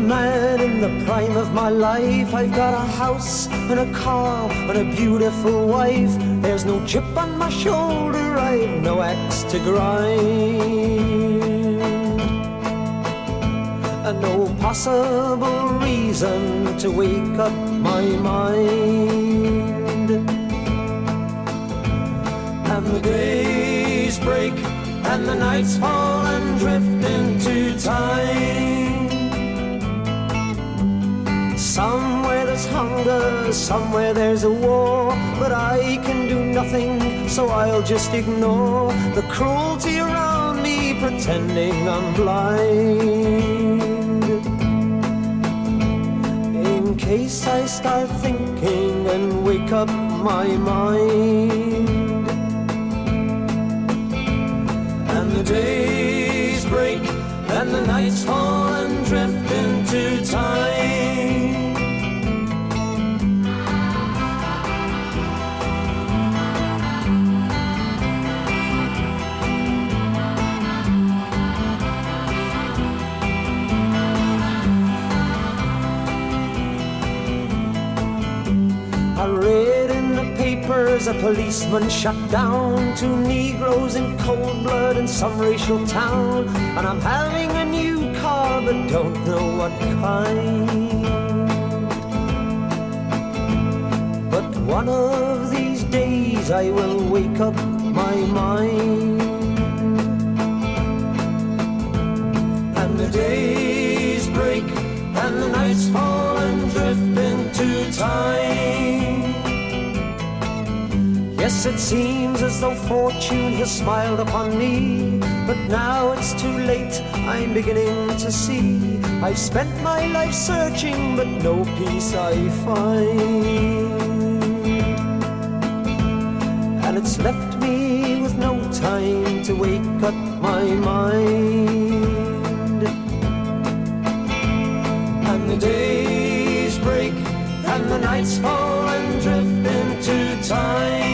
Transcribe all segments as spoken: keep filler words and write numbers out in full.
man in the prime of my life. I've got a house and a car and a beautiful wife. There's no chip on my shoulder, I've no axe to grind, and no possible reason to wake up my mind. And the days break and the nights fall and drift into time. Somewhere there's hunger, somewhere there's a war, but I can do nothing, so I'll just ignore the cruelty around me, pretending I'm blind. In case I start thinking and wake up my mind. And the days break and the nights fall and drift into time. I read in the papers a policeman shot down two Negroes in cold blood in some racial town. And I'm having a new car but don't know what kind. But one of these days I will wake up my mind. And the days break and the nights fall and drift into time. Yes, it seems as though fortune has smiled upon me, but now it's too late, I'm beginning to see. I've spent my life searching, but no peace I find. And it's left me with no time to wake up my mind. And the days break and the nights fall and drift into time.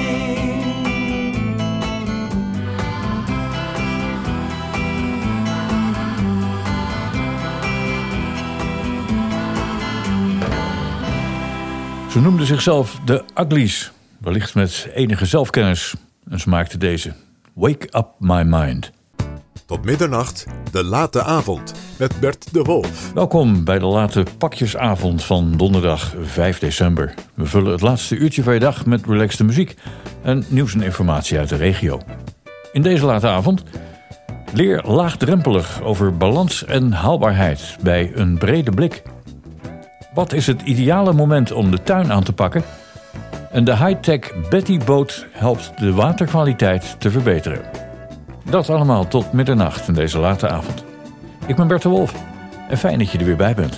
Ze noemden zichzelf de Uglies, wellicht met enige zelfkennis. En ze maakten deze, Wake Up My Mind. Tot middernacht, de late avond, met Bert de Wolf. Welkom bij de late pakjesavond van donderdag vijf december. We vullen het laatste uurtje van je dag met relaxte muziek en nieuws en informatie uit de regio. In deze late avond leer laagdrempelig over balans en haalbaarheid bij een brede blik. Wat is het ideale moment om de tuin aan te pakken? En de high-tech Betty-boot helpt de waterkwaliteit te verbeteren. Dat allemaal tot middernacht in deze late avond. Ik ben Bert de Wolf en fijn dat je er weer bij bent.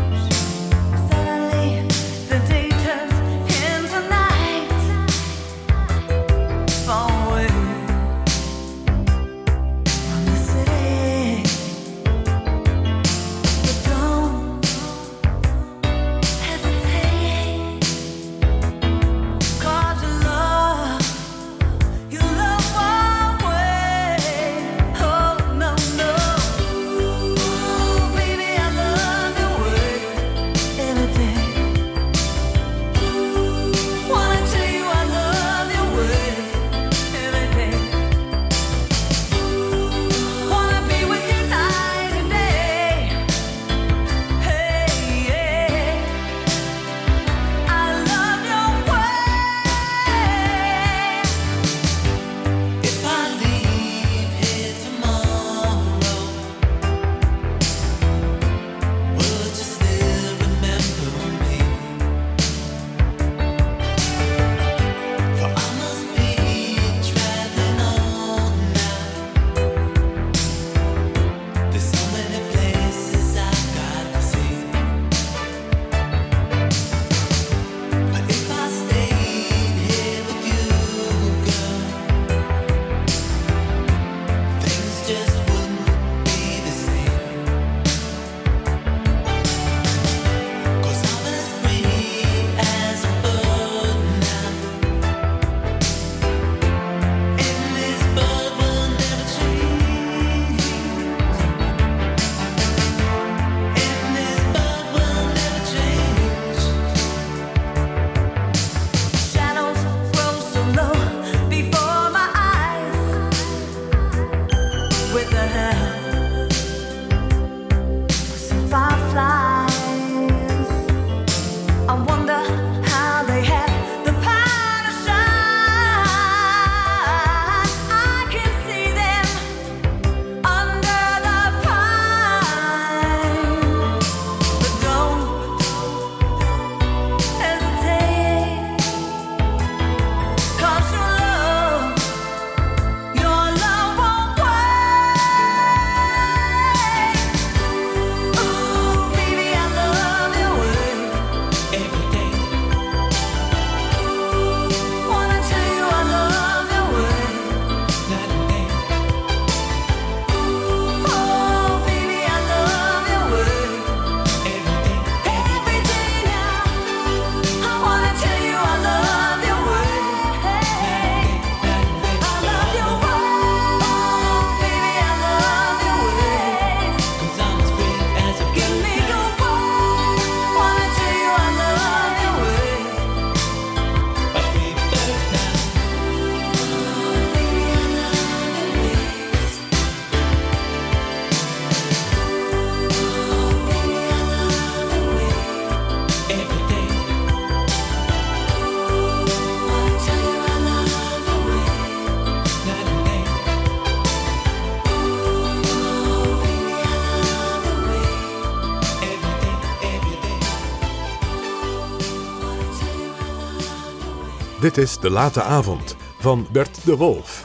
Suddenly the day turns into night. Dit is De Late Avond van Bert de Wolf.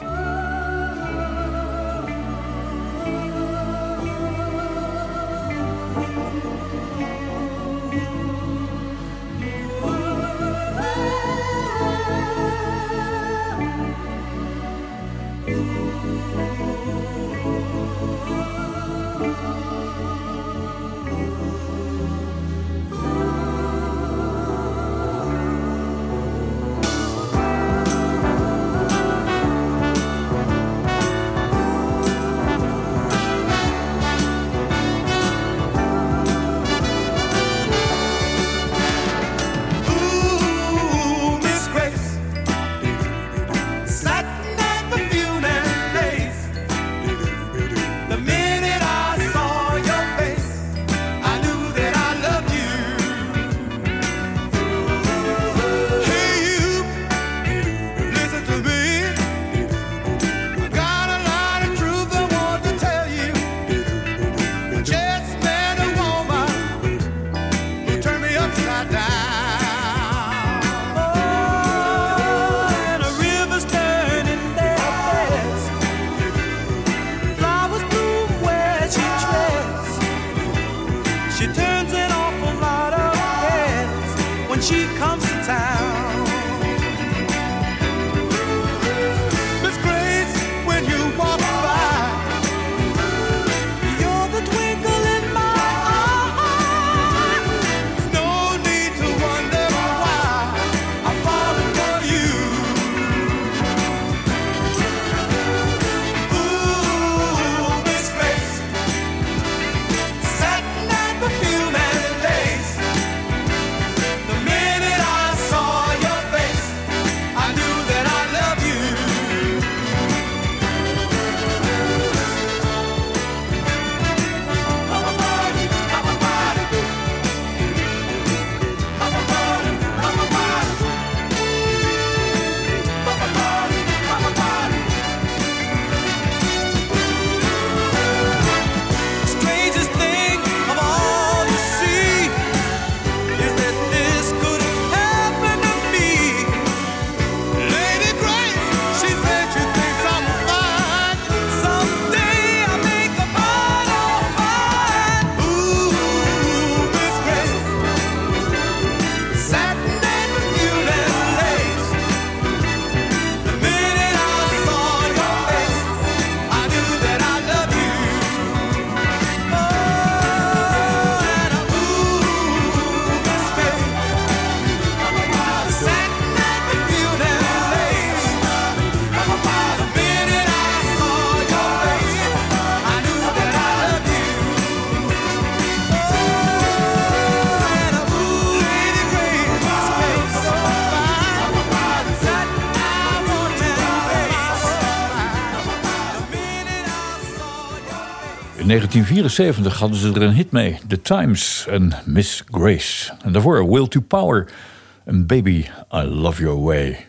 In negentien vierenzeventig hadden ze er een hit mee. The Times en Miss Grace. En daarvoor Will to Power en Baby, I Love Your Way.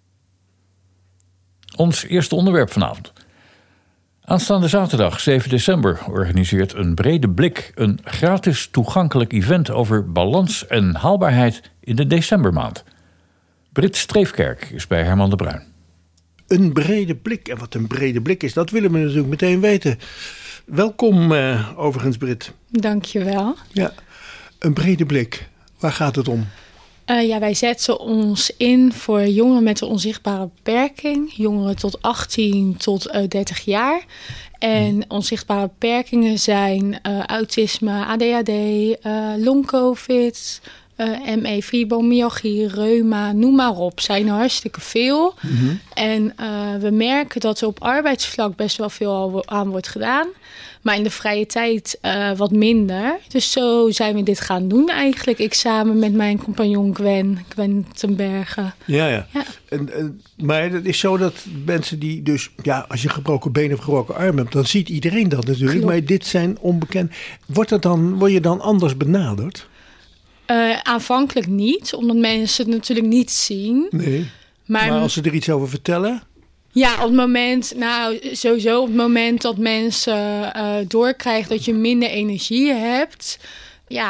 Ons eerste onderwerp vanavond. Aanstaande zaterdag, zeven december, organiseert Een Brede Blik een gratis toegankelijk event over balans en haalbaarheid in de decembermaand. Brit Streefkerk is bij Herman de Bruin. Een brede blik. En wat een brede blik is, dat willen we natuurlijk meteen weten. Welkom uh, overigens, Brit. Dank je wel. Ja, een brede blik. Waar gaat het om? Uh, ja, wij zetten ons in voor jongeren met een onzichtbare beperking. Jongeren tot achttien tot uh, dertig jaar. En onzichtbare beperkingen zijn uh, autisme, A D H D, uh, long-covid, uh, M E, fibromyalgie, reuma, noem maar op. Zijn er hartstikke veel. Mm-hmm. En uh, we merken dat er op arbeidsvlak best wel veel aan wordt gedaan. Maar in de vrije tijd uh, wat minder. Dus zo zijn we dit gaan doen eigenlijk. Ik samen met mijn compagnon Gwen, Gwen ten Berge. Ja, ja. ja. En, en, maar het is zo dat mensen die dus... Ja, als je gebroken benen of gebroken arm hebt, dan ziet iedereen dat natuurlijk. Klopt. Maar dit zijn onbekend. Wordt dat dan, word je dan anders benaderd? Uh, aanvankelijk niet, omdat mensen het natuurlijk niet zien. Nee, maar, maar als ze er iets over vertellen... Ja, op het moment, nou sowieso op het moment dat mensen uh, doorkrijgen dat je minder energie hebt, ja,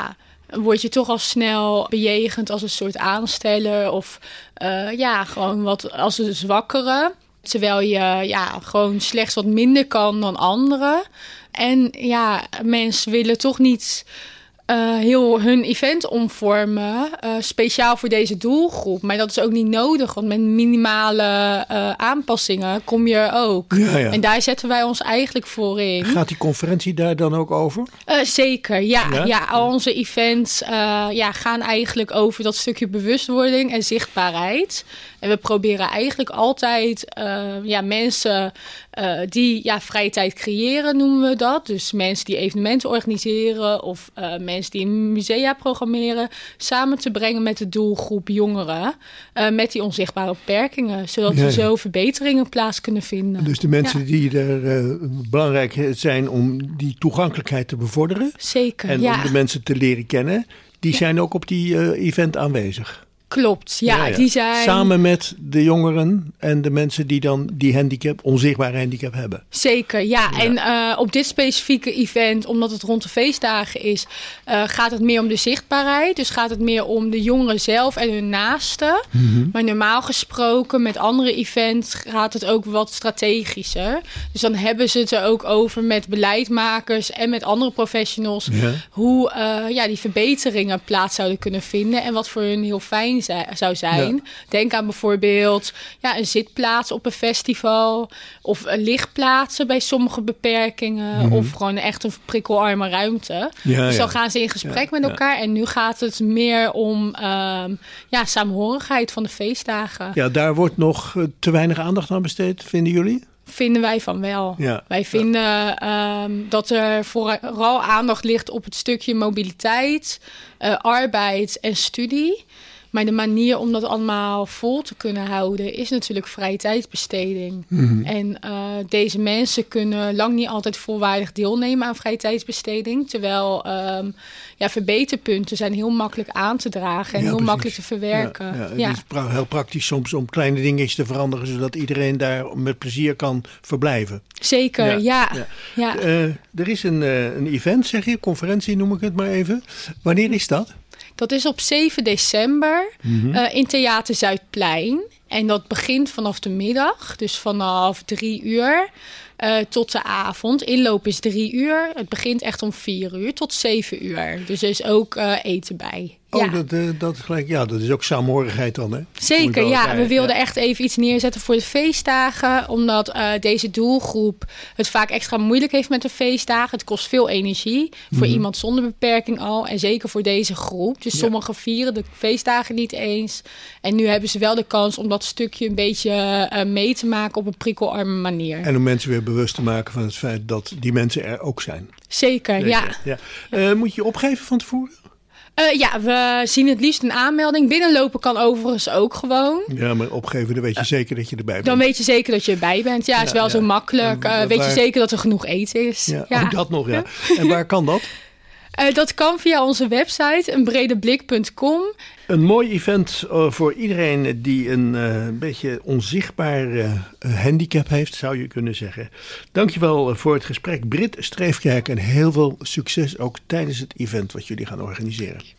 word je toch al snel bejegend als een soort aansteller of uh, ja, gewoon wat als een zwakkere. Terwijl je ja, gewoon slechts wat minder kan dan anderen. En ja, mensen willen toch niet uh, heel hun event omvormen, uh, speciaal voor deze doelgroep. Maar dat is ook niet nodig, want met minimale uh, aanpassingen kom je er ook. Ja, ja. En daar zetten wij ons eigenlijk voor in. Gaat die conferentie daar dan ook over? Uh, zeker, ja. Ja? ja. Al onze events uh, ja, gaan eigenlijk over dat stukje bewustwording en zichtbaarheid. En we proberen eigenlijk altijd uh, ja, mensen uh, die ja, vrije tijd creëren, noemen we dat. Dus mensen die evenementen organiseren of uh, mensen die in musea programmeren, samen te brengen met de doelgroep jongeren uh, met die onzichtbare beperkingen. Zodat Ja, ja. er zo verbeteringen plaats kunnen vinden. Dus de mensen Ja. die er uh, belangrijk zijn om die toegankelijkheid te bevorderen. Zeker, En ja. om de mensen te leren kennen. Die Ja. zijn ook op die uh, event aanwezig. Klopt, ja, Ja, ja. die zijn... Samen met de jongeren en de mensen die dan die handicap, onzichtbare handicap hebben. Zeker, ja. Ja. En uh, op dit specifieke event, omdat het rond de feestdagen is, uh, gaat het meer om de zichtbaarheid. Dus gaat het meer om de jongeren zelf en hun naasten. Mm-hmm. Maar normaal gesproken met andere events gaat het ook wat strategischer. Dus dan hebben ze het er ook over met beleidmakers en met andere professionals. Ja. Hoe uh, ja, die verbeteringen plaats zouden kunnen vinden en wat voor hun heel fijn zou zijn. Ja. Denk aan bijvoorbeeld ja, een zitplaats op een festival of een lichtplaatsen bij sommige beperkingen Mm-hmm. of gewoon echt een prikkelarme ruimte. Ja, dus dan ja. gaan ze in gesprek Ja, met ja. elkaar en nu gaat het meer om um, ja, saamhorigheid van de feestdagen. Ja, daar wordt nog uh, te weinig aandacht aan besteed, vinden jullie? Vinden wij van wel. Ja. Wij vinden um, dat er vooral aandacht ligt op het stukje mobiliteit, uh, arbeid en studie. Maar de manier om dat allemaal vol te kunnen houden is natuurlijk vrije tijdsbesteding. Mm-hmm. En uh, deze mensen kunnen lang niet altijd volwaardig deelnemen aan vrije tijdsbesteding. Terwijl um, ja, verbeterpunten zijn heel makkelijk aan te dragen en Ja, heel precies. makkelijk te verwerken. Ja, ja, Ja. Het is pra- heel praktisch soms om kleine dingetjes te veranderen, zodat iedereen daar met plezier kan verblijven. Zeker, Ja, ja. ja. ja. ja. Uh, er is een, uh, een event, zeg je, conferentie noem ik het maar even. Wanneer is dat? Dat is op zeven december Mm-hmm. uh, in Theater Zuidplein. En dat begint vanaf de middag, dus vanaf drie uur uh, tot de avond. Inloop is drie uur. Het begint echt om vier uur tot zeven uur. Dus er is ook uh, eten bij. Oh, Ja. dat, uh, dat, is gelijk, ja, dat is ook saamhorigheid dan, hè? Zeker, Bij ja. elkaar, We wilden ja. echt even iets neerzetten voor de feestdagen. Omdat uh, deze doelgroep het vaak extra moeilijk heeft met de feestdagen. Het kost veel energie voor Mhm. iemand zonder beperking al. En zeker voor deze groep. Dus Ja. sommigen vieren de feestdagen niet eens. En nu hebben ze wel de kans om dat stukje een beetje uh, mee te maken op een prikkelarme manier. En om mensen weer bewust te maken van het feit dat die mensen er ook zijn. Zeker, ja. ja. Uh, moet je je opgeven van tevoren? Uh, ja, we zien het liefst een aanmelding. Binnenlopen kan overigens ook gewoon. Ja, maar opgeven, dan weet je zeker dat je erbij bent. Dan weet je zeker dat je erbij bent. Ja, het is Ja, wel ja. zo makkelijk. En Uh, weet waar- je zeker dat er genoeg eten is. Ja, Ja. ook dat nog, ja. En waar kan dat? Uh, dat kan via onze website, een brede blik punt com. Een mooi event uh, voor iedereen die een uh, beetje onzichtbaar uh, handicap heeft, zou je kunnen zeggen. Dankjewel voor het gesprek, Brit Streefkerk, en heel veel succes ook tijdens het event wat jullie gaan organiseren.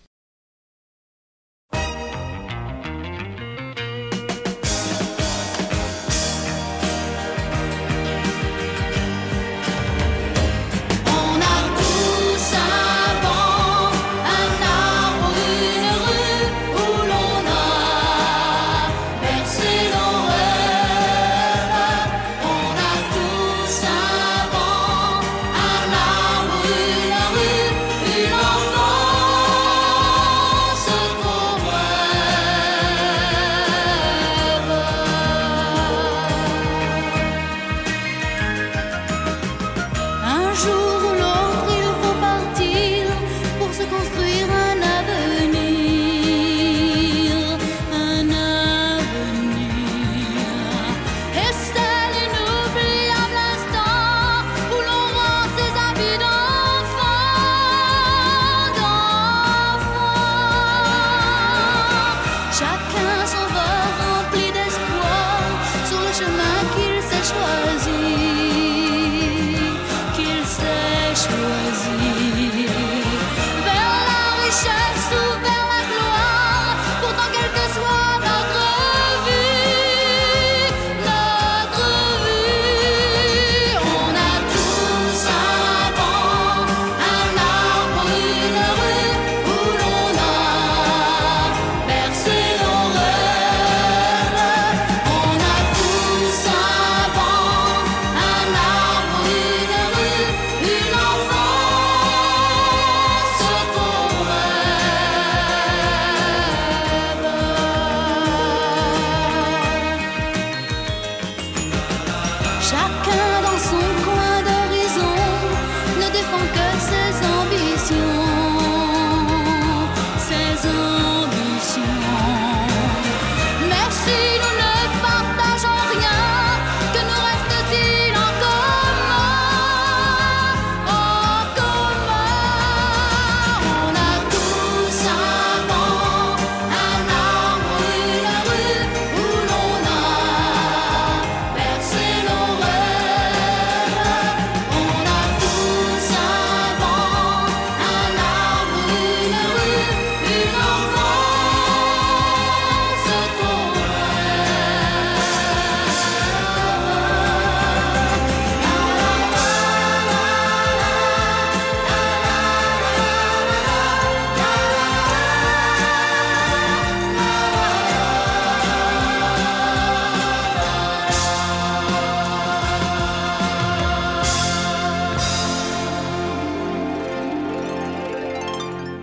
On a tous un banc, un arbre, une rue où l'on a bercé nos rêves. On a tous un banc, un arbre, une rue, une enfance qu'on rêve. Un jour ou l'autre, il faut partir pour se construire un avenir, un avenir. Et c'est l'inoubliable instant où l'on rend ses habits d'enfant, d'enfant. Chacun son vol rempli d'espoir sur le chemin qu'il s'est choisi, qu'il s'est choisi vers la richesse.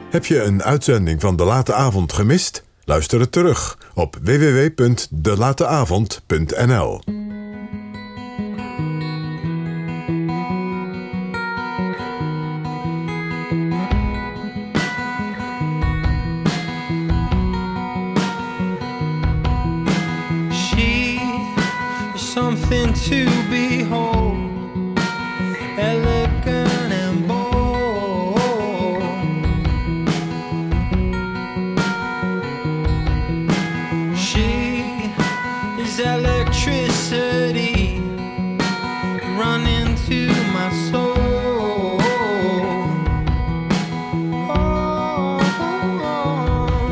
Heb je een uitzending van De Late Avond gemist? Luister het terug op w w w punt de late avond punt n l. She is something to behold, elegant and bold. Electricity running to my soul. Oh, oh, oh.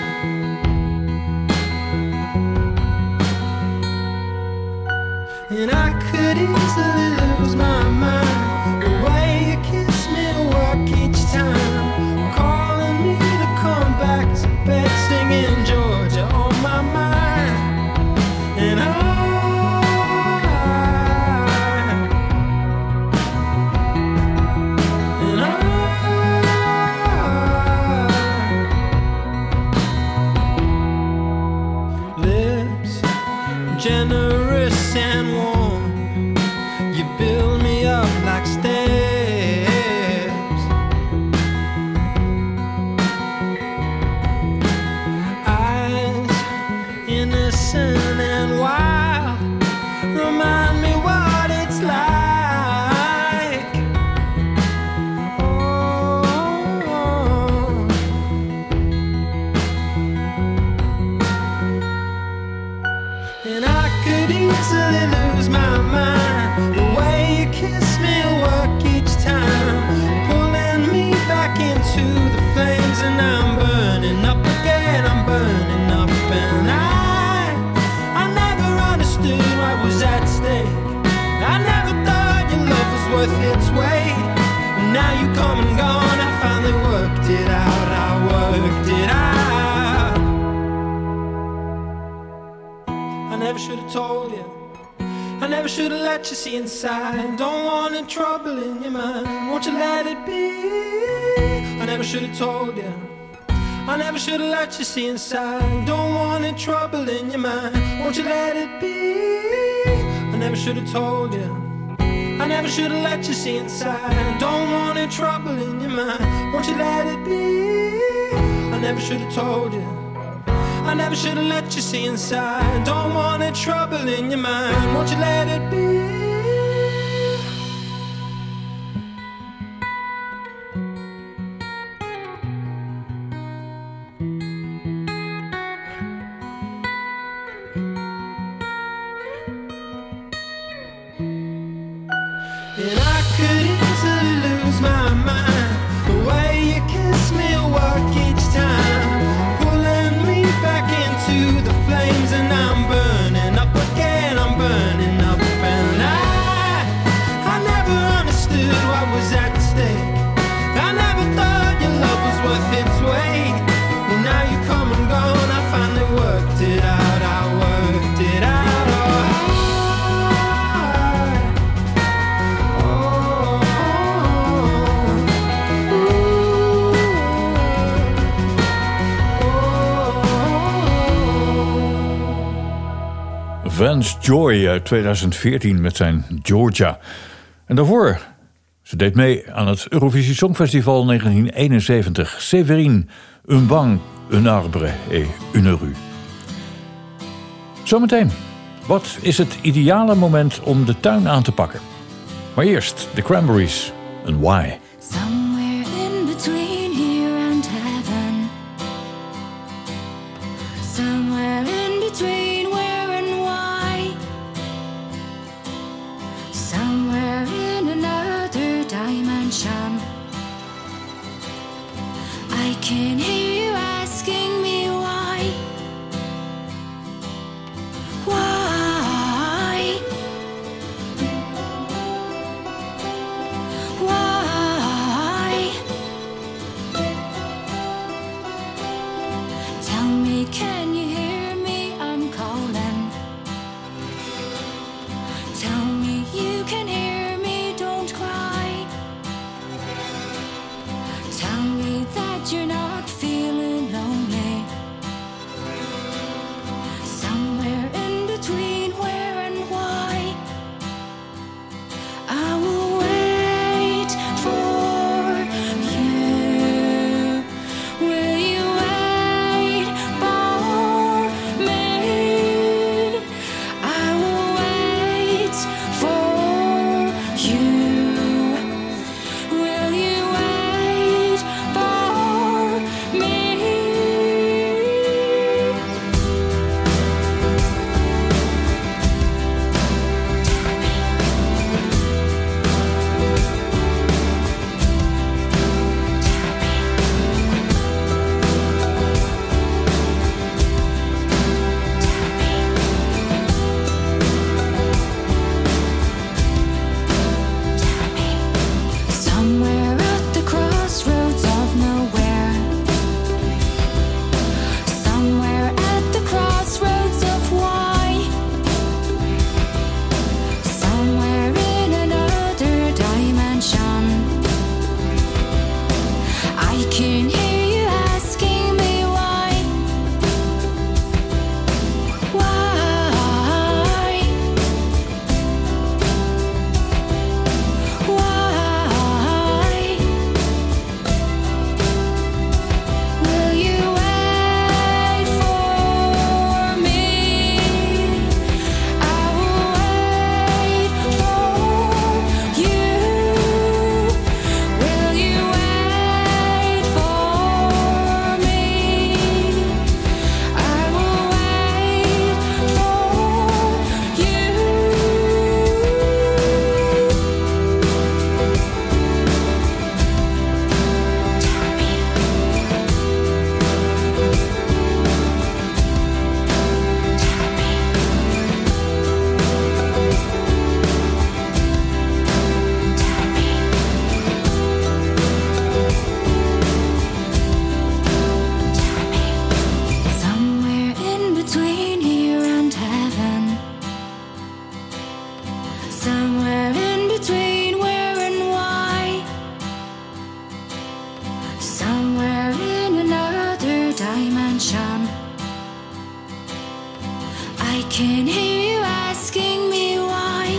And I could easily lose my mind. The way you kiss me work each time, calling me to come back to bed, singing Georgia on my mind. And I, and I, lips generous and warm, you build me up like steps. Eyes innocent and wild, remind me what it's like. Oh, and I could easily lose my mind. The way you kiss me work each time, pulling me back into the flames, and I'm burning up again. I'm burning up, and I I never understood what was at stake. I never thought your love was worth its weight. Well, now you come and gone, I finally worked it out. I worked it out. I never should have told you. I never should have let you see inside. Don't want any trouble in your mind. Won't you let it be? I never should have told you. I never should have let you see inside. Don't want any trouble in your mind. Won't you let it be? I never should have told you. I never should have let you see inside. Don't want any trouble in your mind. Won't you let it be? I never should have told you. I never should have let you see inside. Don't want any trouble in your mind. Won't you let it be? And I could easily lose my mind. The way you kiss me work each time, pulling me back into the flames, and I'm burning up again. I'm burning up, and I I never understood what was at stake. I never thought your love was worth its weight. Well, now you come and gone, I finally worked it out. I worked it out. Oh, Vance Joy uit tweeduizend veertien met zijn Georgia. En daarvoor, ze deed mee aan het Eurovisie Songfestival negentien eenenzeventig. Séverine, un banc, un arbre et une rue. Zometeen, wat is het ideale moment om de tuin aan te pakken? Maar eerst de Cranberries, een Why. Somewhere in between here and heaven, somewhere in between where and why, somewhere in another dimension, I can hear you asking me why. Why? Why? Tell me, can you hear me? I'm calling. Tell me you can hear me, don't cry. Tell me that you're not somewhere in another dimension. I can hear you asking me why.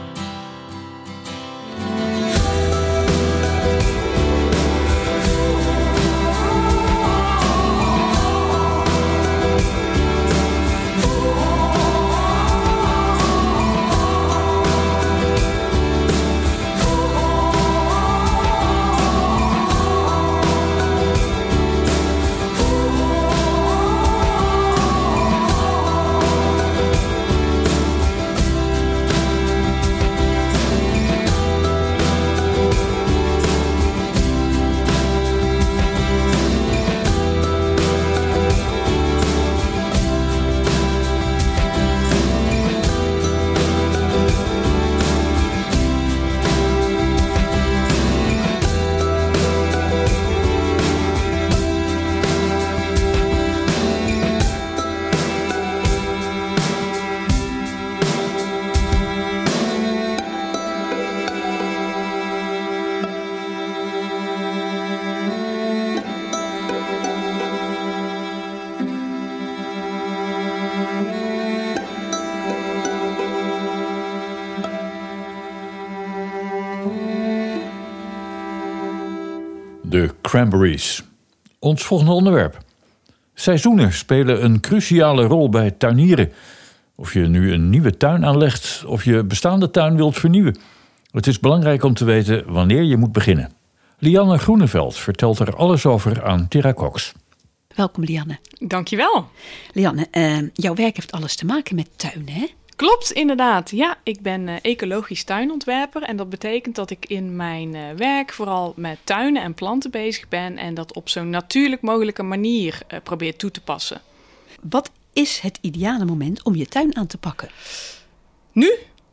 De Cranberries. Ons volgende onderwerp. Seizoenen spelen een cruciale rol bij tuinieren. Of je nu een nieuwe tuin aanlegt of je bestaande tuin wilt vernieuwen. Het is belangrijk om te weten wanneer je moet beginnen. Lianne Groeneveld vertelt er alles over aan Tera Cox. Welkom Lianne. Dankjewel. Lianne, uh, jouw werk heeft alles te maken met tuinen, hè? Klopt, inderdaad. Ja, ik ben uh, ecologisch tuinontwerper. En dat betekent dat ik in mijn uh, werk vooral met tuinen en planten bezig ben. En dat op zo'n natuurlijk mogelijke manier uh, probeer toe te passen. Wat is het ideale moment om je tuin aan te pakken? Nu.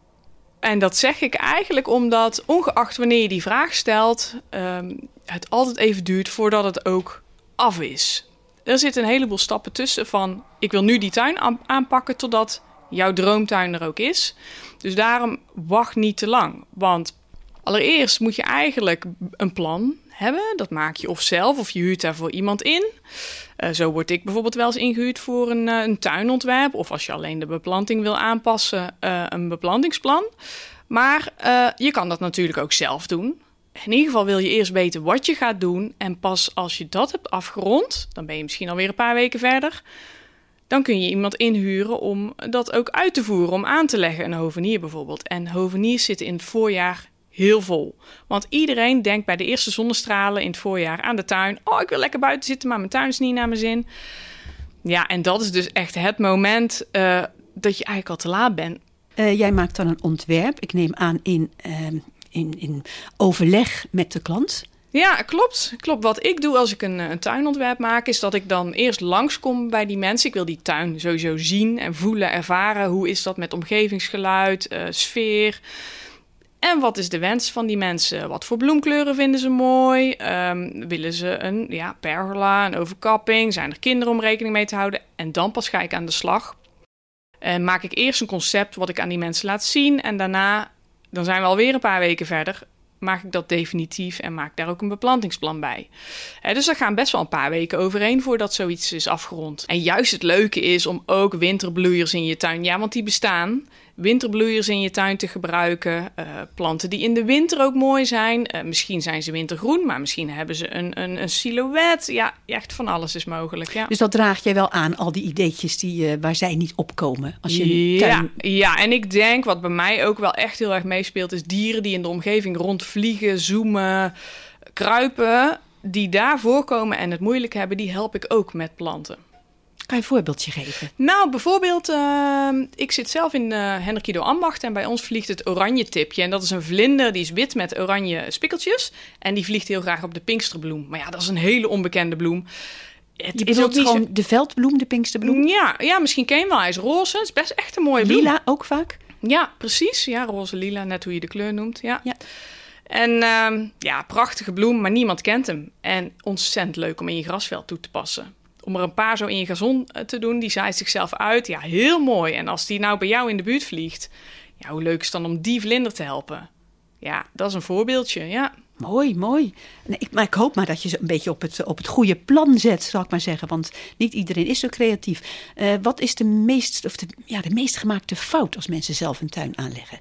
En dat zeg ik eigenlijk omdat, ongeacht wanneer je die vraag stelt, um, het altijd even duurt voordat het ook af is. Er zitten een heleboel stappen tussen van, ik wil nu die tuin aan- aanpakken totdat jouw droomtuin er ook is. Dus daarom wacht niet te lang. Want allereerst moet je eigenlijk een plan hebben. Dat maak je of zelf of je huurt daarvoor iemand in. Uh, zo word ik bijvoorbeeld wel eens ingehuurd voor een, uh, een tuinontwerp. Of als je alleen de beplanting wil aanpassen, uh, een beplantingsplan. Maar uh, je kan dat natuurlijk ook zelf doen. In ieder geval wil je eerst weten wat je gaat doen. En pas als je dat hebt afgerond, dan ben je misschien alweer een paar weken verder, dan kun je iemand inhuren om dat ook uit te voeren, om aan te leggen. Een hovenier bijvoorbeeld. En hoveniers zitten in het voorjaar heel vol. Want iedereen denkt bij de eerste zonnestralen in het voorjaar aan de tuin. Oh, ik wil lekker buiten zitten, maar mijn tuin is niet naar mijn zin. Ja, en dat is dus echt het moment uh, dat je eigenlijk al te laat bent. Uh, jij maakt dan een ontwerp, ik neem aan in, uh, in, in overleg met de klant. Ja, klopt. klopt. Wat ik doe als ik een, een tuinontwerp maak, is dat ik dan eerst langskom bij die mensen. Ik wil die tuin sowieso zien en voelen, ervaren. Hoe is dat met omgevingsgeluid, uh, sfeer? En wat is de wens van die mensen? Wat voor bloemkleuren vinden ze mooi? Um, willen ze een ja, pergola, een overkapping? Zijn er kinderen om rekening mee te houden? En dan pas ga ik aan de slag. En maak ik eerst een concept wat ik aan die mensen laat zien. En daarna, dan zijn we alweer een paar weken verder, maak ik dat definitief en maak daar ook een beplantingsplan bij. He, dus er gaan best wel een paar weken overheen voordat zoiets is afgerond. En juist het leuke is om ook winterbloeiers in je tuin, ja, want die bestaan, winterbloeiers in je tuin te gebruiken. Uh, planten die in de winter ook mooi zijn. Uh, misschien zijn ze wintergroen, maar misschien hebben ze een, een, een silhouet. Ja, echt van alles is mogelijk. Ja. Dus dat draag jij wel aan, al die ideetjes die, uh, waar zij niet opkomen. Als je een ja, tuin... ja, en ik denk wat bij mij ook wel echt heel erg meespeelt, is dieren die in de omgeving rondvliegen, zoomen, kruipen, die daar voorkomen en het moeilijk hebben, die help ik ook met planten. Kan je een voorbeeldje geven? Nou, bijvoorbeeld, uh, ik zit zelf in uh, Henrikido Ambacht en bij ons vliegt het oranje tipje. En dat is een vlinder, die is wit met oranje spikkeltjes. En die vliegt heel graag op de pinksterbloem. Maar ja, dat is een hele onbekende bloem. Het Je is bedoelt ook gewoon niet de veldbloem, de pinksterbloem? Ja, ja, misschien ken je hem wel. Hij is roze. Het is best echt een mooie bloem. Lila ook vaak? Ja, precies. Ja, roze, lila, net hoe je de kleur noemt. Ja. Ja. En uh, ja, prachtige bloem, maar niemand kent hem. En ontzettend leuk om in je grasveld toe te passen. Om er een paar zo in je gazon te doen, die zaait zichzelf uit. Ja, heel mooi. En als die nou bij jou in de buurt vliegt, ja, hoe leuk is het dan om die vlinder te helpen? Ja, dat is een voorbeeldje, ja. Mooi, mooi. Nee, ik, maar ik hoop maar dat je ze een beetje op het, op het goede plan zet, zal ik maar zeggen. Want niet iedereen is zo creatief. Uh, wat is de meest, of de, ja, de meest gemaakte fout als mensen zelf een tuin aanleggen?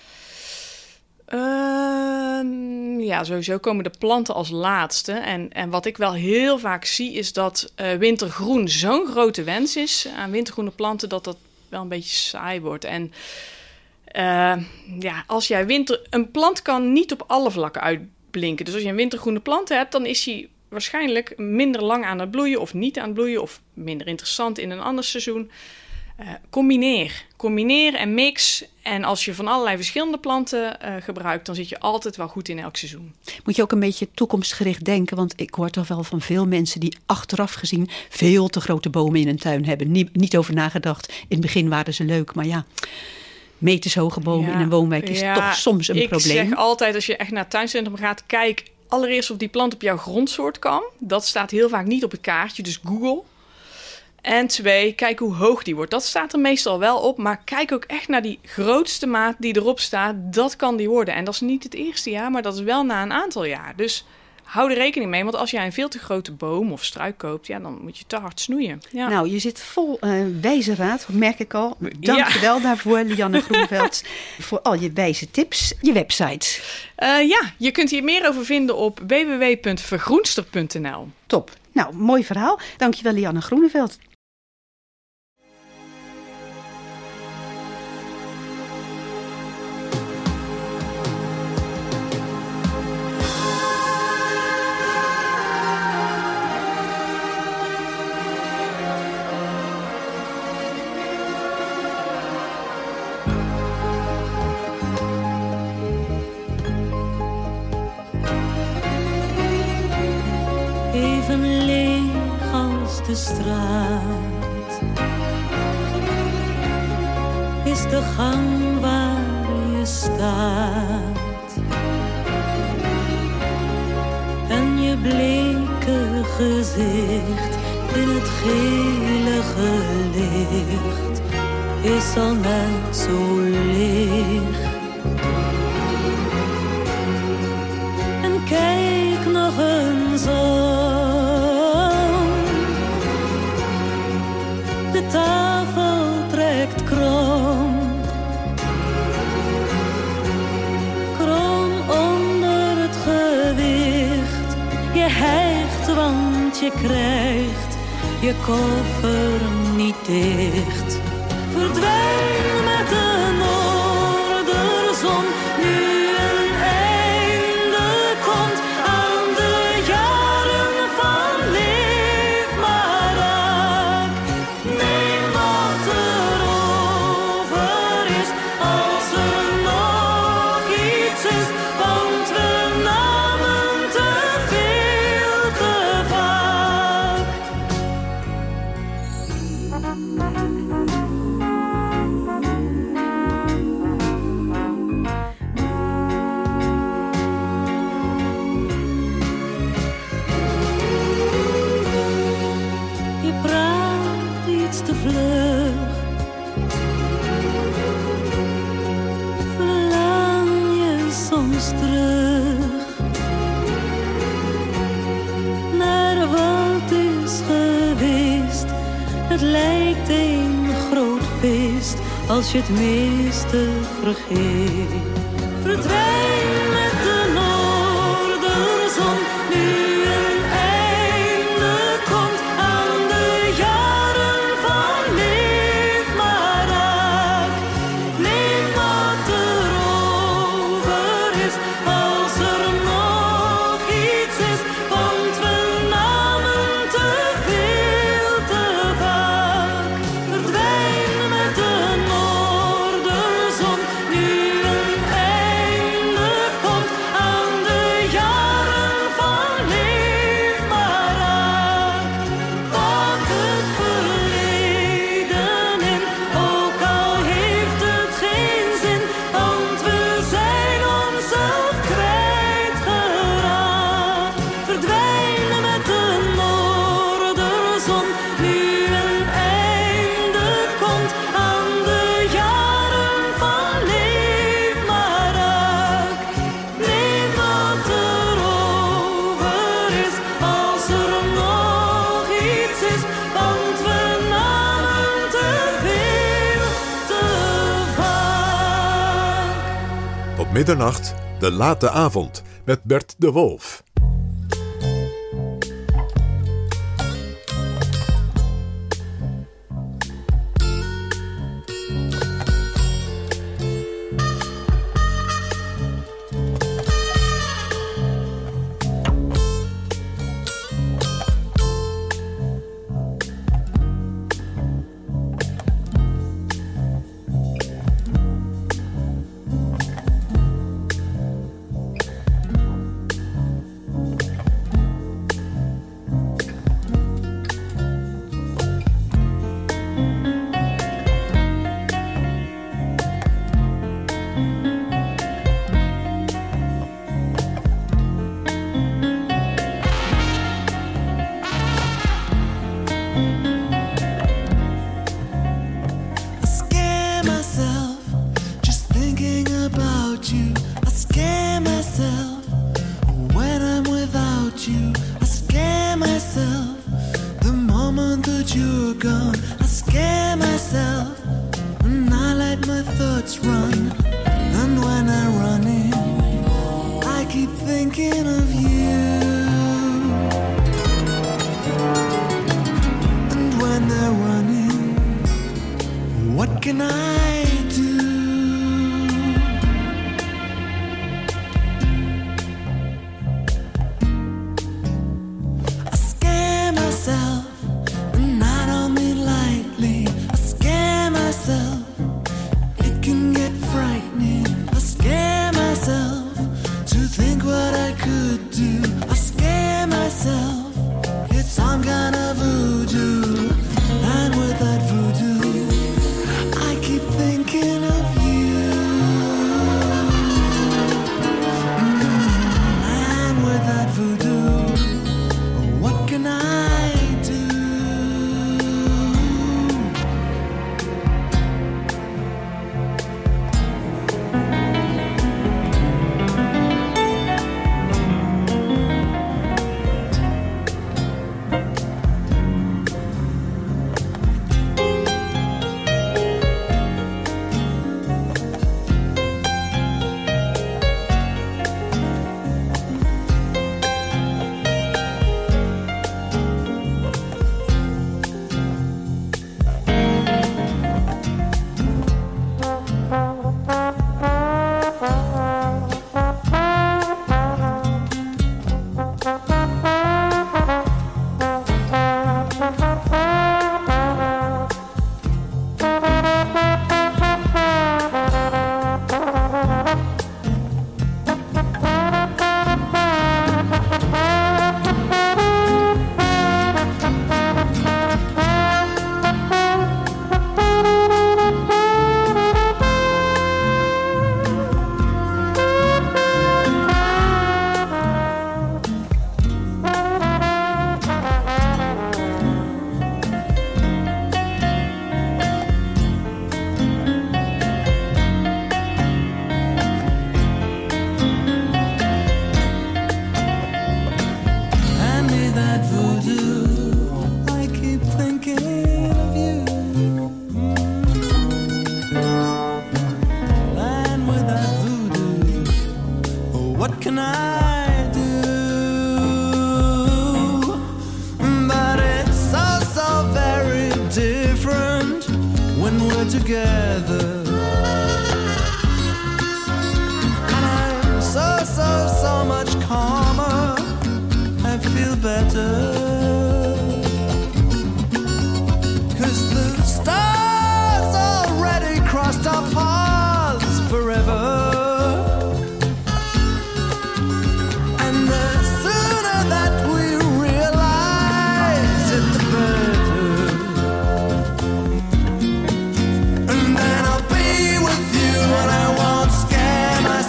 Uh, ja, sowieso komen de planten als laatste. En, en wat ik wel heel vaak zie is dat uh, wintergroen zo'n grote wens is aan wintergroene planten, dat dat wel een beetje saai wordt. En uh, ja, als jij winter... Een plant kan niet op alle vlakken uitblinken. Dus als je een wintergroene plant hebt, dan is hij waarschijnlijk minder lang aan het bloeien of niet aan het bloeien of minder interessant in een ander seizoen. Uh, combineer. Combineer en mix. En als je van allerlei verschillende planten uh, gebruikt, dan zit je altijd wel goed in elk seizoen. Moet je ook een beetje toekomstgericht denken, want ik hoor toch wel van veel mensen die achteraf gezien veel te grote bomen in een tuin hebben. Niet, niet over nagedacht. In het begin waren ze leuk, maar ja, metershoge bomen ja, in een woonwijk is ja, toch soms een ik probleem. Ik zeg altijd, als je echt naar het tuincentrum gaat, kijk allereerst of die plant op jouw grondsoort kan. Dat staat heel vaak niet op het kaartje, dus Google. En twee, kijk hoe hoog die wordt. Dat staat er meestal wel op, maar kijk ook echt naar die grootste maat die erop staat. Dat kan die worden. En dat is niet het eerste jaar, maar dat is wel na een aantal jaar. Dus hou er rekening mee, want als jij een veel te grote boom of struik koopt, ja, dan moet je te hard snoeien. Ja. Nou, je zit vol uh, wijze raad, merk ik al. Dank je wel daarvoor, Lianne Groeneveld, voor al je wijze tips. Je website. Uh, ja, je kunt hier meer over vinden op w w w punt vergroenster punt n l. Top. Nou, mooi verhaal. Dank je wel, Lianne Groeneveld. Even leeg als de straat is de gang waar je staat. En je bleke gezicht in het gelige licht is al net zo leeg. En kijk nog eens om. De tafel trekt krom, krom onder het gewicht. Je hijgt, want je krijgt je koffer niet dicht. Verdwijn met de noorderzon, nu een einde komt aan de jaren van leef maar raak. Neem wat er over is, als er nog iets is, want we namen te veel te vaak. Je praat iets te vlug, verlang je soms terug naar wat is geweest. Het lijkt een groot feest als je het meeste vergeet. Verdwijn met de noorderzon, nu een einde komt aan de jaren van leef maar raak. Neem wat er over is, als er nog iets is, want we namen te veel te vaak. Verdwijn met de noorderzon, nu een einde middernacht, De Late Avond met Bert de Wolf.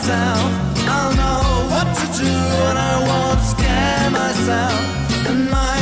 I'll know what to do and I won't scare myself. And my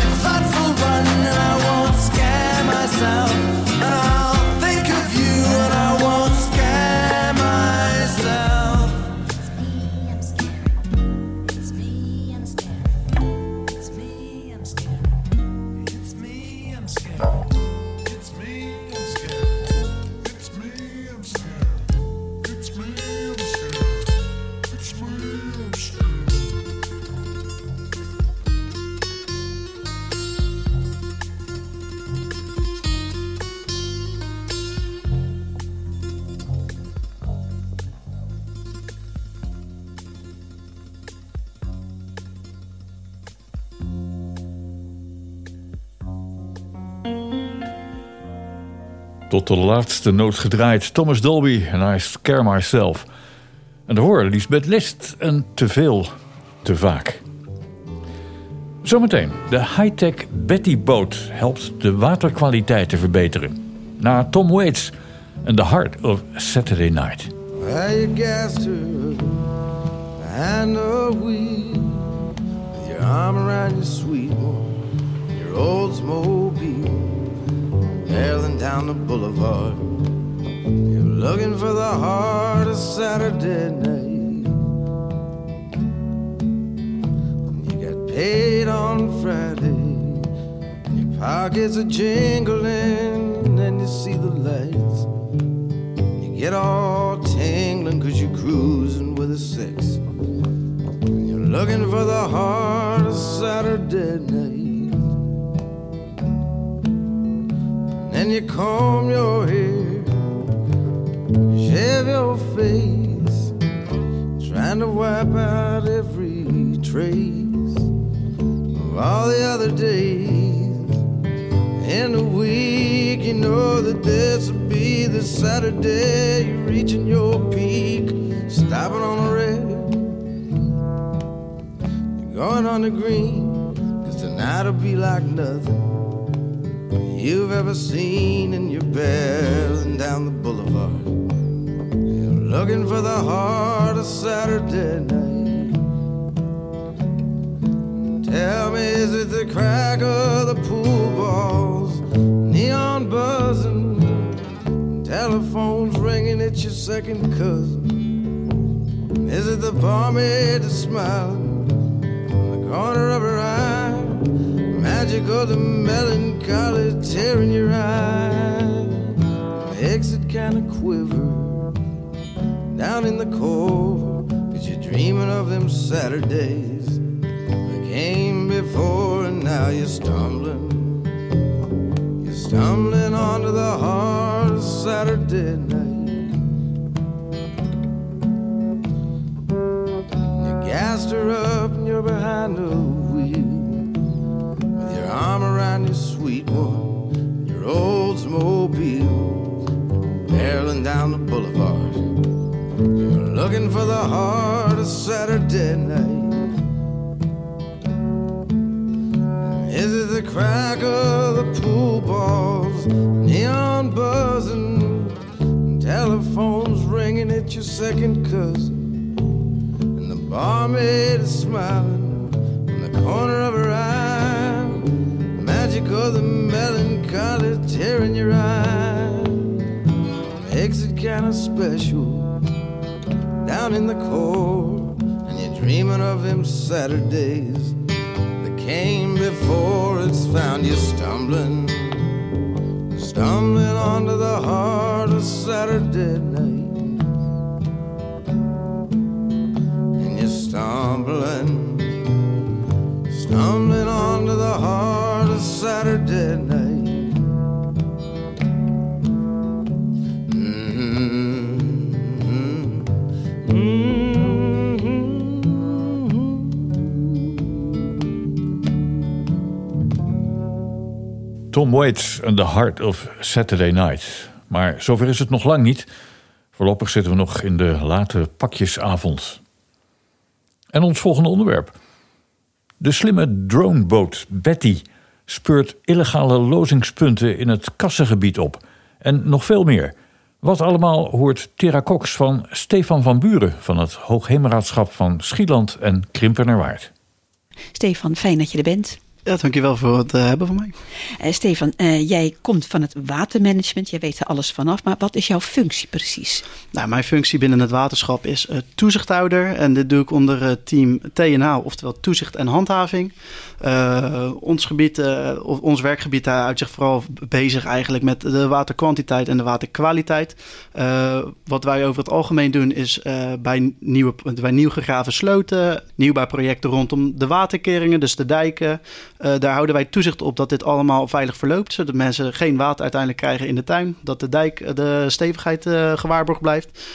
Tot de laatste noot gedraaid. Thomas Dolby en I Scare Myself. En daarvoor Lisbeth List en Te Veel, Te Vaak. Zometeen, de high-tech Betty-boot helpt de waterkwaliteit te verbeteren. Na Tom Waits en The Heart of Saturday Night. Well, you gassed her behind the wheel with your arm around your sweet one, your Oldsmobile, barreling down the boulevard. You're looking for the heart of Saturday night. Paid on Friday, your pockets are jingling, and you see the lights. You get all tingling cause you're cruising with a six. And you're looking for the heart of Saturday night. And then you comb your hair, shave your face, trying to wipe out every trace all the other days in the week. You know that this will be the Saturday you're reaching your peak, stopping on the red, you're going on the green, cause tonight will be like nothing you've ever seen, and you're barreling down the boulevard. You're looking for the heart of Saturday night. Tell me, is it the crack of the pool balls, neon buzzing, telephones ringing, it's your second cousin? Is it the barmaid that's smiling in the corner of her eye, magic of the melancholy tearing your eye, makes it kind of quiver down in the core, cause you're dreaming of them Saturdays came before, and now you're stumbling. You're stumbling onto the heart of Saturday night. You gassed her up and you're behind the wheel with your arm around your sweet one, your Oldsmobile, barreling down the boulevard. You're looking for the heart of Saturday night. Is it the crack of the pool balls, neon buzzing, telephones ringing, it's your second cousin, and the barmaid is smiling in the corner of her eye, the magic of the melancholy tearing your eye, makes it kind of special down in the core, and you're dreaming of them Saturdays came before, it's found you stumbling, stumbling onto the heart of Saturday night. And you're stumbling, stumbling onto the heart of Saturday night. Mm-hmm. Mm-hmm. Tom Waits en The Heart of Saturday Night. Maar zover is het nog lang niet. Voorlopig zitten we nog in de late pakjesavond. En ons volgende onderwerp. De slimme droneboot Betty speurt illegale lozingspunten in het kassengebied op. En nog veel meer. Wat allemaal hoort Tera Cox van Stefan van Buren van het Hoogheemraadschap van Schieland en Krimpenerwaard. Stefan, fijn dat je er bent. Ja, dankjewel voor het uh, hebben van mij. Uh, Stefan, uh, jij komt van het watermanagement. Jij weet er alles vanaf. Maar wat is jouw functie precies? Nou, mijn functie binnen het waterschap is uh, toezichthouder. En dit doe ik onder uh, team T en H, oftewel toezicht en handhaving. Uh, ons, gebied, uh, ons werkgebied houdt zich vooral bezig eigenlijk met de waterkwantiteit en de waterkwaliteit. Uh, wat wij over het algemeen doen is uh, bij, nieuwe, bij nieuw gegraven sloten, nieuwbouwprojecten rondom de waterkeringen, dus de dijken. Uh, daar houden wij toezicht op dat dit allemaal veilig verloopt, zodat mensen geen water uiteindelijk krijgen in de tuin, dat de dijk, de stevigheid uh, gewaarborgd blijft.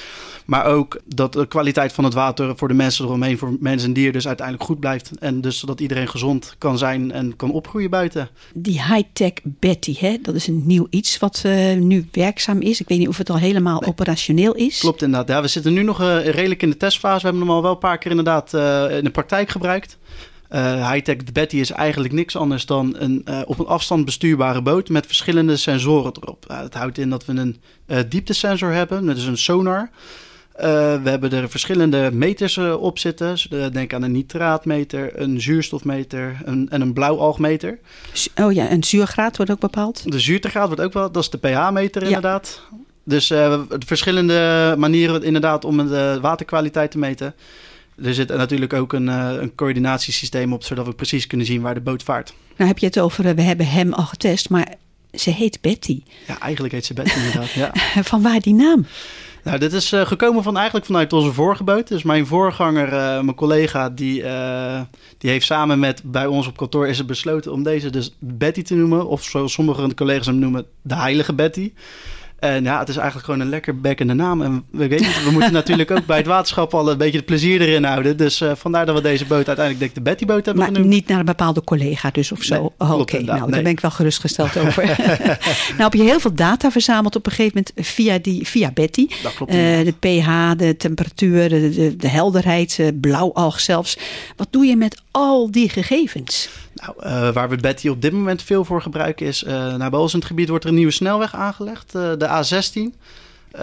Maar ook dat de kwaliteit van het water voor de mensen eromheen, voor mens en dier, dus uiteindelijk goed blijft. En dus zodat iedereen gezond kan zijn en kan opgroeien buiten. Die high-tech Betty, hè, dat is een nieuw iets wat uh, nu werkzaam is. Ik weet niet of het al helemaal nee. operationeel is. Klopt inderdaad. Ja, we zitten nu nog uh, redelijk in de testfase. We hebben hem al wel een paar keer inderdaad uh, in de praktijk gebruikt. Uh, high-tech Betty is eigenlijk niks anders dan een uh, op een afstand bestuurbare boot met verschillende sensoren erop. Uh, dat houdt in dat we een uh, dieptesensor hebben, dus een sonar. Uh, we hebben er verschillende meters uh, op zitten. Dus, uh, denk aan een nitraatmeter, een zuurstofmeter een, en een blauwalgmeter. Oh ja, een zuurgraad wordt ook bepaald? De zuurtegraad wordt ook wel, dat is de pH-meter inderdaad. Ja. Dus uh, verschillende manieren inderdaad om de waterkwaliteit te meten. Er zit natuurlijk ook een, uh, een coördinatiesysteem op, zodat we precies kunnen zien waar de boot vaart. Nou heb je het over, uh, we hebben hem al getest, maar ze heet Betty. Ja, eigenlijk heet ze Betty inderdaad, ja. Van waar die naam? Nou, dit is uh, gekomen van eigenlijk vanuit onze vorige boot. Dus mijn voorganger, uh, mijn collega, die, uh, die heeft samen met bij ons op kantoor is het besloten om deze dus Betty te noemen. Of zoals sommige collega's hem noemen, de heilige Betty. En ja, het is eigenlijk gewoon een lekker bekkende naam. En we, weten het, we moeten natuurlijk ook bij het waterschap al een beetje het plezier erin houden. Dus uh, vandaar dat we deze boot uiteindelijk denk ik de Betty-boot hebben maar genoemd. niet naar een bepaalde collega dus of zo? Nee, oh, Oké, okay. nou, nee. daar ben ik wel gerustgesteld over. Nou heb je heel veel data verzameld op een gegeven moment via, die, via Betty. Dat klopt. Uh, de pH, de temperatuur, de, de, de helderheid, uh, blauwalg zelfs. Wat doe je met al die gegevens? Nou, uh, waar we Betty op dit moment veel voor gebruiken is... Uh, nou, bij ons in het gebied wordt er een nieuwe snelweg aangelegd, uh, de A zestien. Uh,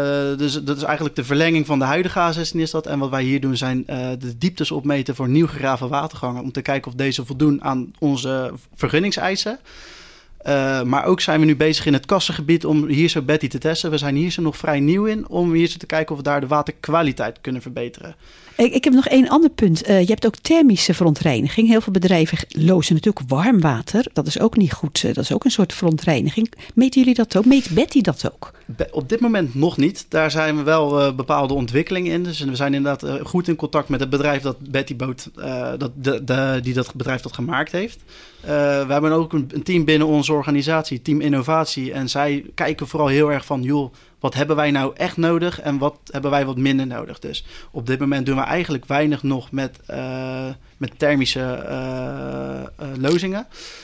dus dat is eigenlijk de verlenging van de huidige A zestien is dat. En wat wij hier doen zijn uh, de dieptes opmeten voor nieuw gegraven watergangen... om te kijken of deze voldoen aan onze vergunningseisen. Uh, maar ook zijn we nu bezig in het kassengebied om hier zo Betty te testen. We zijn hier zo nog vrij nieuw in om hier zo te kijken of we daar de waterkwaliteit kunnen verbeteren. Ik, ik heb nog één ander punt. Uh, je hebt ook thermische verontreiniging. Heel veel bedrijven lozen natuurlijk warm water. Dat is ook niet goed. Uh, dat is ook een soort verontreiniging. Meten jullie dat ook? Meet Betty dat ook? Be- op dit moment nog niet. Daar zijn we wel uh, bepaalde ontwikkelingen in. Dus we zijn inderdaad uh, goed in contact met het bedrijf dat Betty Boot, uh, dat de, de, die dat bedrijf dat gemaakt heeft. Uh, we hebben ook een, een team binnen onze organisatie, Team Innovatie. En zij kijken vooral heel erg van, joh, wat hebben wij nou echt nodig en wat hebben wij wat minder nodig? Dus op dit moment doen we eigenlijk weinig nog met, uh, met thermische uh, uh, lozingen.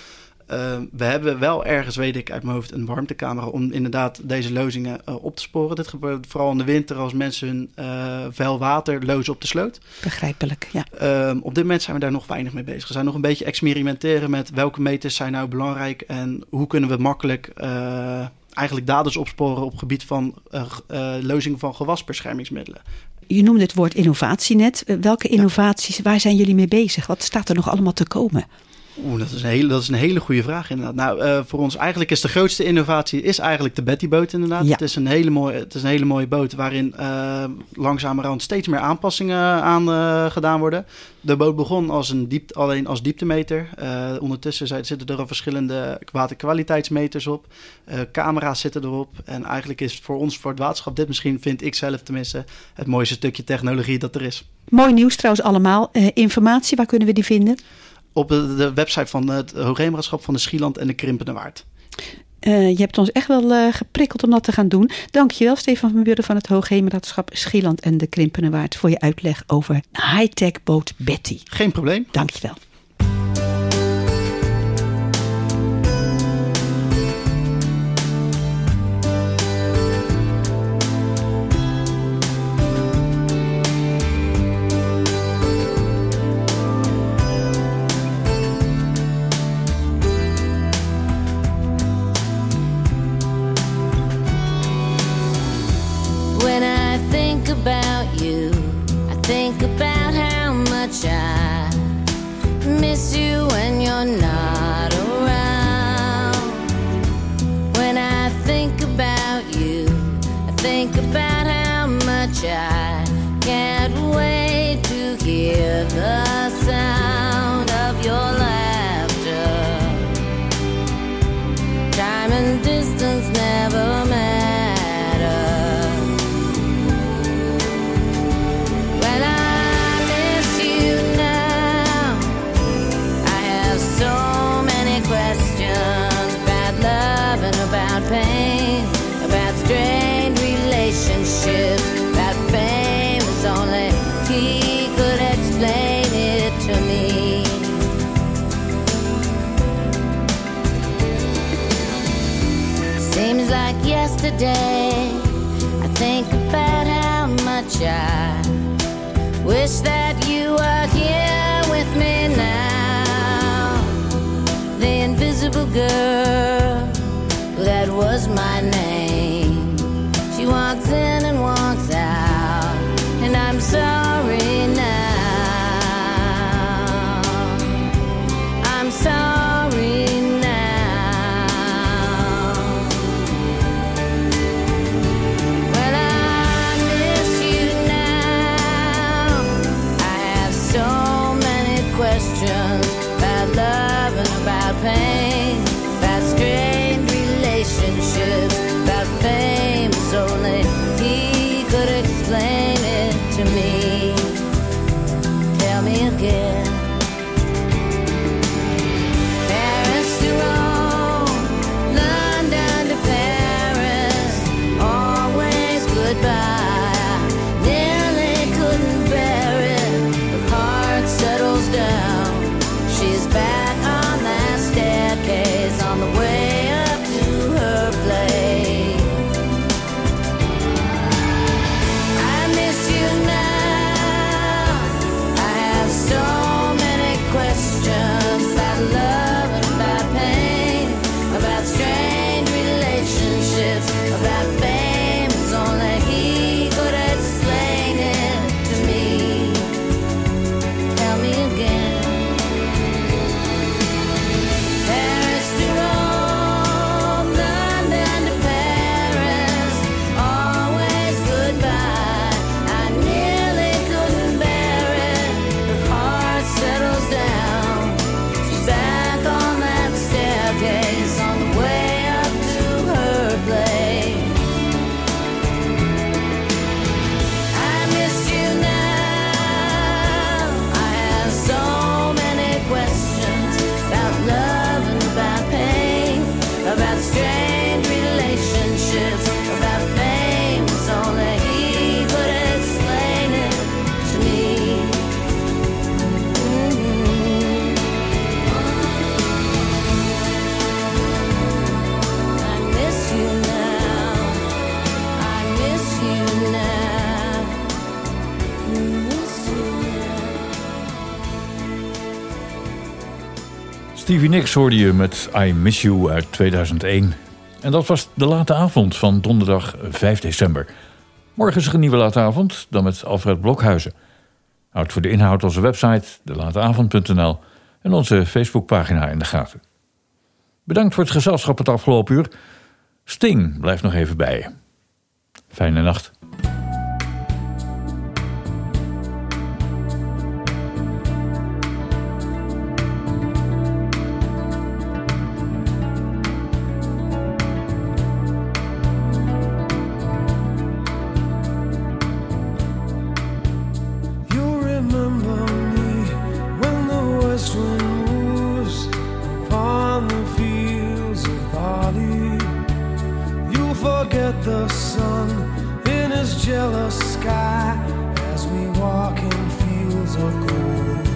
Uh, we hebben wel ergens, weet ik uit mijn hoofd, een warmtecamera om inderdaad deze lozingen uh, op te sporen. Dit gebeurt vooral in de winter als mensen hun uh, vuil water lozen op de sloot. Begrijpelijk, ja. Uh, op dit moment zijn we daar nog weinig mee bezig. We zijn nog een beetje experimenteren met welke meters zijn nou belangrijk en hoe kunnen we makkelijk uh, eigenlijk daders opsporen op het gebied van uh, uh, lozing van gewasbeschermingsmiddelen. Je noemde het woord innovatie net. Welke innovaties, waar zijn jullie mee bezig? Wat staat er nog allemaal te komen? Oeh, dat is een hele, dat is een hele goede vraag inderdaad. Nou, uh, voor ons eigenlijk is de grootste innovatie is eigenlijk de Betty-boot inderdaad. Ja. Het is een hele mooie, het is een hele mooie boot waarin uh, langzamerhand steeds meer aanpassingen aan uh, gedaan worden. De boot begon als een diep, alleen als dieptemeter. Uh, ondertussen zitten er al verschillende waterkwaliteitsmeters op. Uh, camera's zitten erop. En eigenlijk is voor ons, voor het waterschap, dit misschien vind ik zelf tenminste het mooiste stukje technologie dat er is. Mooi nieuws trouwens allemaal. Uh, informatie, waar kunnen we die vinden? Op de, de website van het Hoogheemraadschap van de Schieland en de Krimpende Waard. Uh, je hebt ons echt wel uh, geprikkeld om dat te gaan doen. Dankjewel Stefan van Buren van het Hoogheemraadschap Schieland en de Krimpende Waard voor je uitleg over high-tech boot Betty. Geen probleem. Dankjewel. Miss you when you're not around. When I think about you, I think about how much I can't wait to hear the sound of your laughter. Time and distance never matter. About pain, about strained relationships, about like yesterday. I think about how much I wish that you were here with me now. The invisible girl, that was my name. She walks in and walks out, and I'm sorry now. I'm sorry now. Well, I miss you now. I have so many questions about love and about pain, about strange relationships, about fame. It's only he could explain it to me. Tell me again. Paris to Rome, London to Paris, always goodbye. I nearly couldn't bear it. The heart settles down. She's back on that staircase on the way up to her place. I miss you now. I have so many questions about love and about pain, about strange relationships, about fame. It's only he could explain it to me. Tell me again. Paris to Rome, London to Paris, always goodbye. I nearly couldn't bear it. Her heart settles down. She's back on that staircase on the way up to her place. I miss you now. I have so many questions about love and about pain, about strange relationships, about fame. It's only he could explain it to me. Mhm. I miss you now. I miss you now. Miss you now. Stevie Nicks hoorde je met I Miss You uit tweeduizend één. En dat was de late avond van donderdag vijf december. Morgen is er een nieuwe late avond, dan met Alfred Blokhuizen. Houd voor de inhoud onze website, de lateavond punt n l en onze Facebookpagina in de gaten. Bedankt voor het gezelschap het afgelopen uur. Sting blijft nog even bij je. Fijne nacht. You'll remember me when the west wind moves upon the fields of barley. You'll forget the sun in his jealous sky as we walk in fields of gold.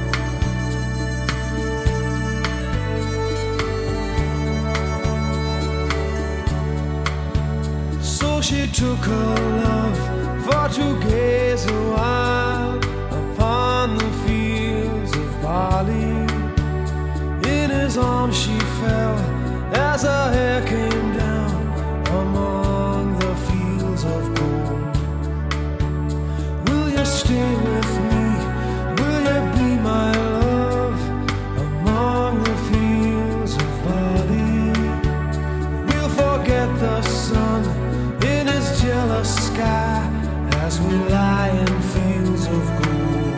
So she took her love for to gaze a while upon the fields of barley. In his arms she fell as her hair came down among the fields of gold. Will you stay with me? Will you be my love among the fields of barley? We'll forget the sun in his jealous sky as we lie in fields of gold.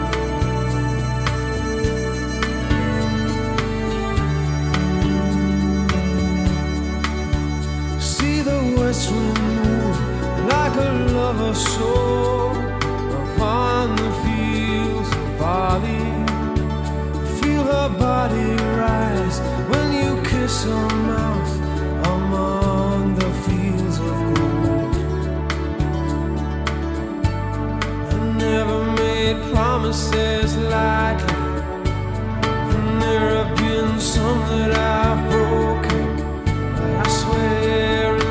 See the west wind move like a lover's soul upon the fields of barley. Feel her body rise when you kiss her mouth among the fields of gold. I never made promises lightly, and there have been some that I've broken. I swear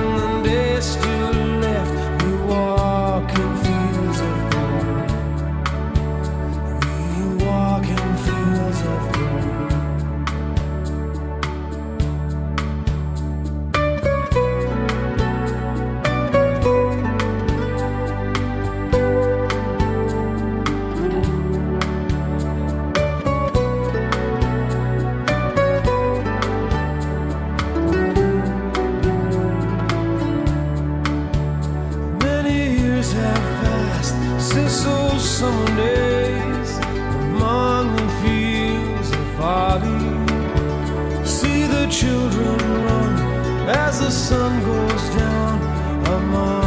children run as the sun goes down among